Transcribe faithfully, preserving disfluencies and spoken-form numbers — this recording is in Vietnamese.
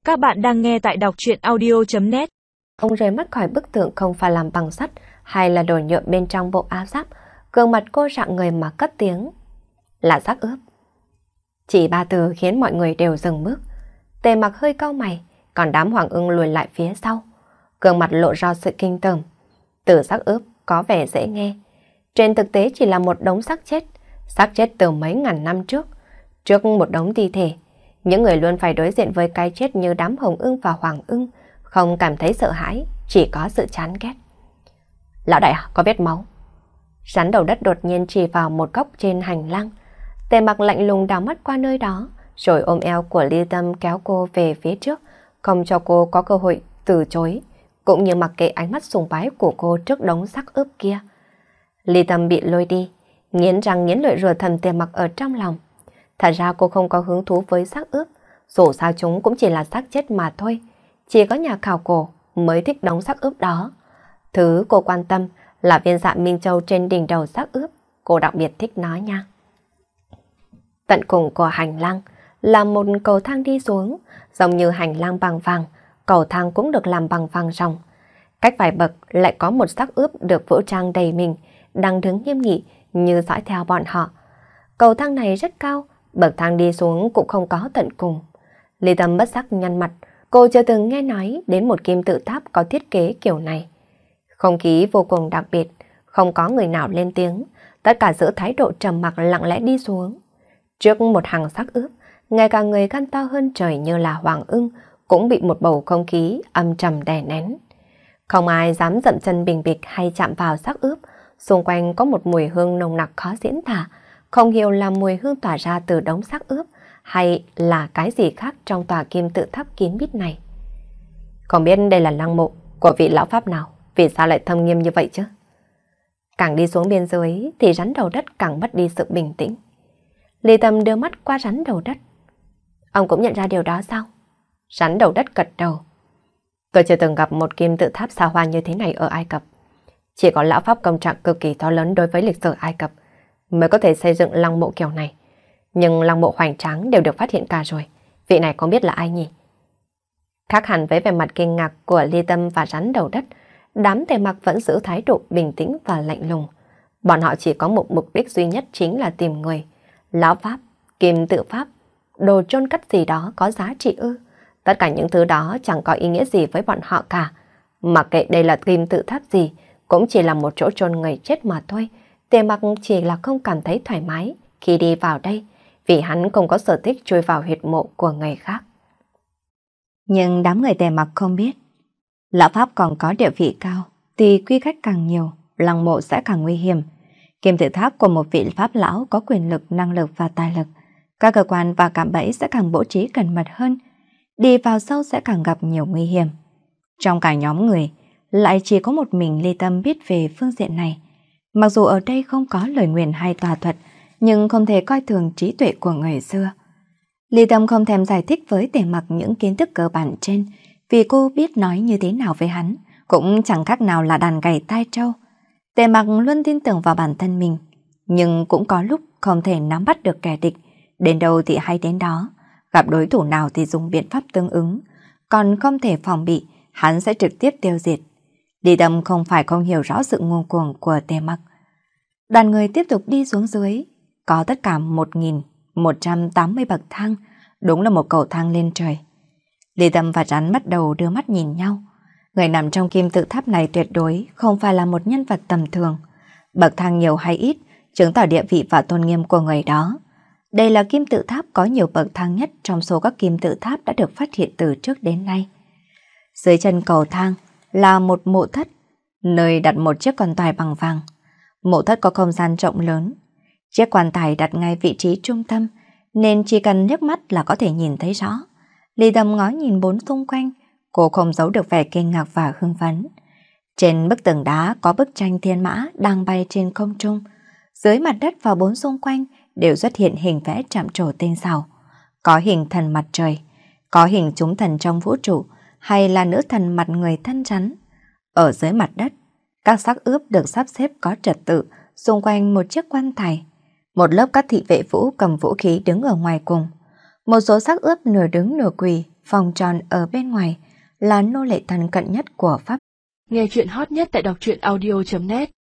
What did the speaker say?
Các bạn đang nghe tại đọc truyện audio chấm net. Ông rời mắt khỏi bức tượng không phải làm bằng sắt hay là đồ nhựa bên trong bộ áo giáp, gương mặt cô rạng người mà cất tiếng. Là xác ướp. Chỉ ba từ khiến mọi người đều dừng bước. Tề Mặc hơi cau mày, còn đám Hoàng Ưng lùi lại phía sau. Gương mặt lộ ra sự kinh tởm. Từ xác ướp có vẻ dễ nghe. Trên thực tế chỉ là một đống xác chết, xác chết từ mấy ngàn năm trước. Trước một đống thi thể, những người luôn phải đối diện với cái chết như đám Hồng Ưng và Hoàng Ưng, không cảm thấy sợ hãi, chỉ có sự chán ghét. Lão đại à, có vết máu. Rắn đầu đất đột nhiên chỉ vào một góc trên hành lang. Tề Mặc lạnh lùng đảo mắt qua nơi đó, rồi ôm eo của Ly Tâm kéo cô về phía trước, không cho cô có cơ hội từ chối, cũng như mặc kệ ánh mắt sùng bái của cô trước đống xác ướp kia. Ly Tâm bị lôi đi, nghiến răng nghiến lợi rủa thầm Tề Mặc ở trong lòng. Thật ra cô không có hứng thú với xác ướp, dù sao chúng cũng chỉ là xác chết mà thôi. Chỉ có nhà khảo cổ mới thích đống xác ướp đó. Thứ cô quan tâm là viên dạ Minh Châu trên đỉnh đầu xác ướp, cô đặc biệt thích nó nha. Tận cùng của hành lang là một cầu thang đi xuống, giống như hành lang bằng vàng, cầu thang cũng được làm bằng vàng ròng. Cách vài bậc lại có một xác ướp được vũ trang đầy mình, đang đứng nghiêm nghị như dõi theo bọn họ. Cầu thang này rất cao, bậc thang đi xuống cũng không có tận cùng. Ly Tâm bất giác nhăn mặt, cô chưa từng nghe nói đến một kim tự tháp có thiết kế kiểu này. Không khí vô cùng đặc biệt, không có người nào lên tiếng, tất cả giữ thái độ trầm mặc lặng lẽ đi xuống. Trước một hàng xác ướp, ngay cả người gan to hơn trời như là Hoàng Ưng cũng bị một bầu không khí âm trầm đè nén. Không ai dám dậm chân bình bịch hay chạm vào xác ướp, xung quanh có một mùi hương nồng nặc khó diễn tả, không hiểu là mùi hương tỏa ra từ đống xác ướp hay là cái gì khác trong tòa kim tự tháp kín mít này. Không biết đây là lăng mộ của vị lão pháp nào, vì sao lại thâm nghiêm như vậy chứ? Càng đi xuống bên dưới thì rắn đầu đất càng mất đi sự bình tĩnh. Ly Tâm đưa mắt qua rắn đầu đất. Ông cũng nhận ra điều đó sao? Rắn đầu đất gật đầu. Tôi chưa từng gặp một kim tự tháp xa hoa như thế này ở Ai Cập. Chỉ có lão pháp công trạng cực kỳ to lớn đối với lịch sử Ai Cập mới có thể xây dựng lăng mộ kiểu này. Nhưng lăng mộ hoành tráng đều được phát hiện cả rồi. Vị này không biết là ai nhỉ? Khác hẳn với vẻ mặt kinh ngạc của Ly Tâm và rắn đầu đất, đám Tề Mặc vẫn giữ thái độ bình tĩnh và lạnh lùng. Bọn họ chỉ có một mục đích duy nhất, chính là tìm người. Lão pháp, kim tự pháp, đồ chôn cất gì đó có giá trị ư? Tất cả những thứ đó chẳng có ý nghĩa gì với bọn họ cả. Mặc kệ đây là kim tự tháp gì, cũng chỉ là một chỗ chôn người chết mà thôi. Tề Mặc chỉ là không cảm thấy thoải mái khi đi vào đây, vì hắn không có sở thích chui vào huyệt mộ của người khác. Nhưng đám người Tề Mặc không biết, lão pháp còn có địa vị cao, thì quy cách càng nhiều, lăng mộ sẽ càng nguy hiểm. Kim tự tháp của một vị pháp lão có quyền lực, năng lực và tài lực. Các cơ quan và cạm bẫy sẽ càng bố trí cẩn mật hơn, đi vào sâu sẽ càng gặp nhiều nguy hiểm. Trong cả nhóm người, lại chỉ có một mình Ly Tâm biết về phương diện này. Mặc dù ở đây không có lời nguyền hay tà thuật, nhưng không thể coi thường trí tuệ của người xưa. Ly Tâm không thèm giải thích với Tề Mặc những kiến thức cơ bản trên, vì cô biết nói như thế nào với hắn, cũng chẳng khác nào là đàn gảy tai trâu. Tề Mặc luôn tin tưởng vào bản thân mình, nhưng cũng có lúc không thể nắm bắt được kẻ địch, đến đâu thì hay đến đó, gặp đối thủ nào thì dùng biện pháp tương ứng, còn không thể phòng bị, hắn sẽ trực tiếp tiêu diệt. Ly Tâm không phải không hiểu rõ sự ngông cuồng của Tề Mặc. Đoàn người tiếp tục đi xuống dưới, có tất cả một nghìn một trăm tám mươi bậc thang, đúng là một cầu thang lên trời. Ly Tâm và rắn bắt đầu đưa mắt nhìn nhau. Người nằm trong kim tự tháp này tuyệt đối không phải là một nhân vật tầm thường. Bậc thang nhiều hay ít, chứng tỏ địa vị và tôn nghiêm của người đó. Đây là kim tự tháp có nhiều bậc thang nhất trong số các kim tự tháp đã được phát hiện từ trước đến nay. Dưới chân cầu thang là một mộ thất, nơi đặt một chiếc quan tài bằng vàng. Mộ thất có không gian rộng lớn. Chiếc quan tài đặt ngay vị trí trung tâm, nên chỉ cần nhấc mắt là có thể nhìn thấy rõ. Ly Tâm ngó nhìn bốn xung quanh, cô không giấu được vẻ kinh ngạc và hưng phấn. Trên bức tường đá có bức tranh thiên mã đang bay trên không trung. Dưới mặt đất và bốn xung quanh đều xuất hiện hình vẽ trạm trổ tinh xảo. Có hình thần mặt trời, có hình chúng thần trong vũ trụ, hay là nữ thần mặt người thân rắn. Ở dưới mặt đất, các xác ướp được sắp xếp có trật tự xung quanh một chiếc quan tài. Một lớp các thị vệ vũ cầm vũ khí đứng ở ngoài cùng. Một số xác ướp nửa đứng nửa quỳ Vòng tròn ở bên ngoài là nô lệ thân cận nhất của Pháp. Nghe chuyện hot nhất tại đọc truyện audio chấm net